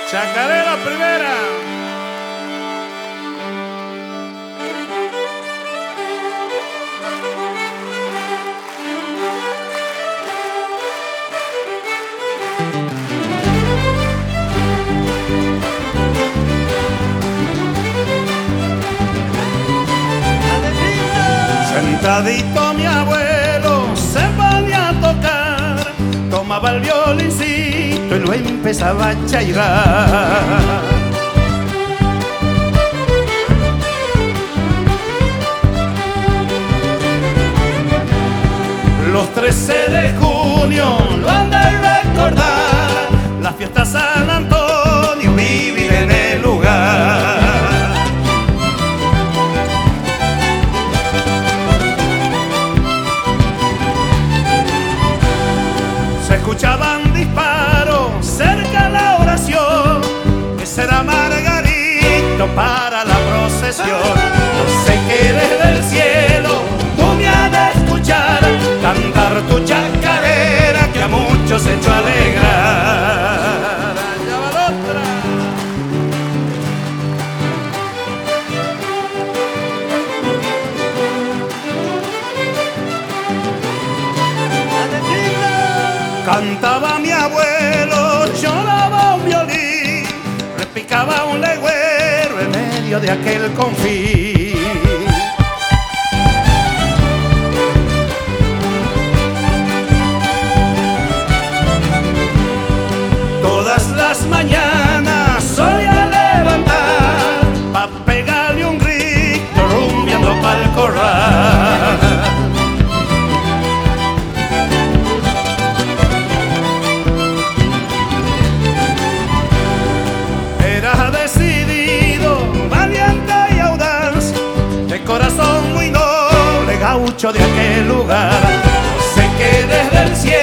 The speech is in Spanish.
Chacarera primera. Sentadito mi abuelo se ponía a tocar, tomaba el violincito y lo empezaba a chairar. Los 13 de junio lo han de recordar, la fiesta San Antonio vivir en el lugar. Se escuchaban disparos cerca la oración, ese era Margarito para la procesión. Yo sé que desde el cielo tú me has de escuchar cantar tu chacarera que a muchos echó a alegrar. Allá va la otra. Cantaba mi abuelo, lloraba un violín, repicaba un legüero en medio de aquel confín. Todas las mañanas solía levantar pa' pegarle un grito rumbeando pa'l corral. Era decidido, valiente y audaz, de corazón muy noble, gaucho de aquel lugar. Sé que desde el cielo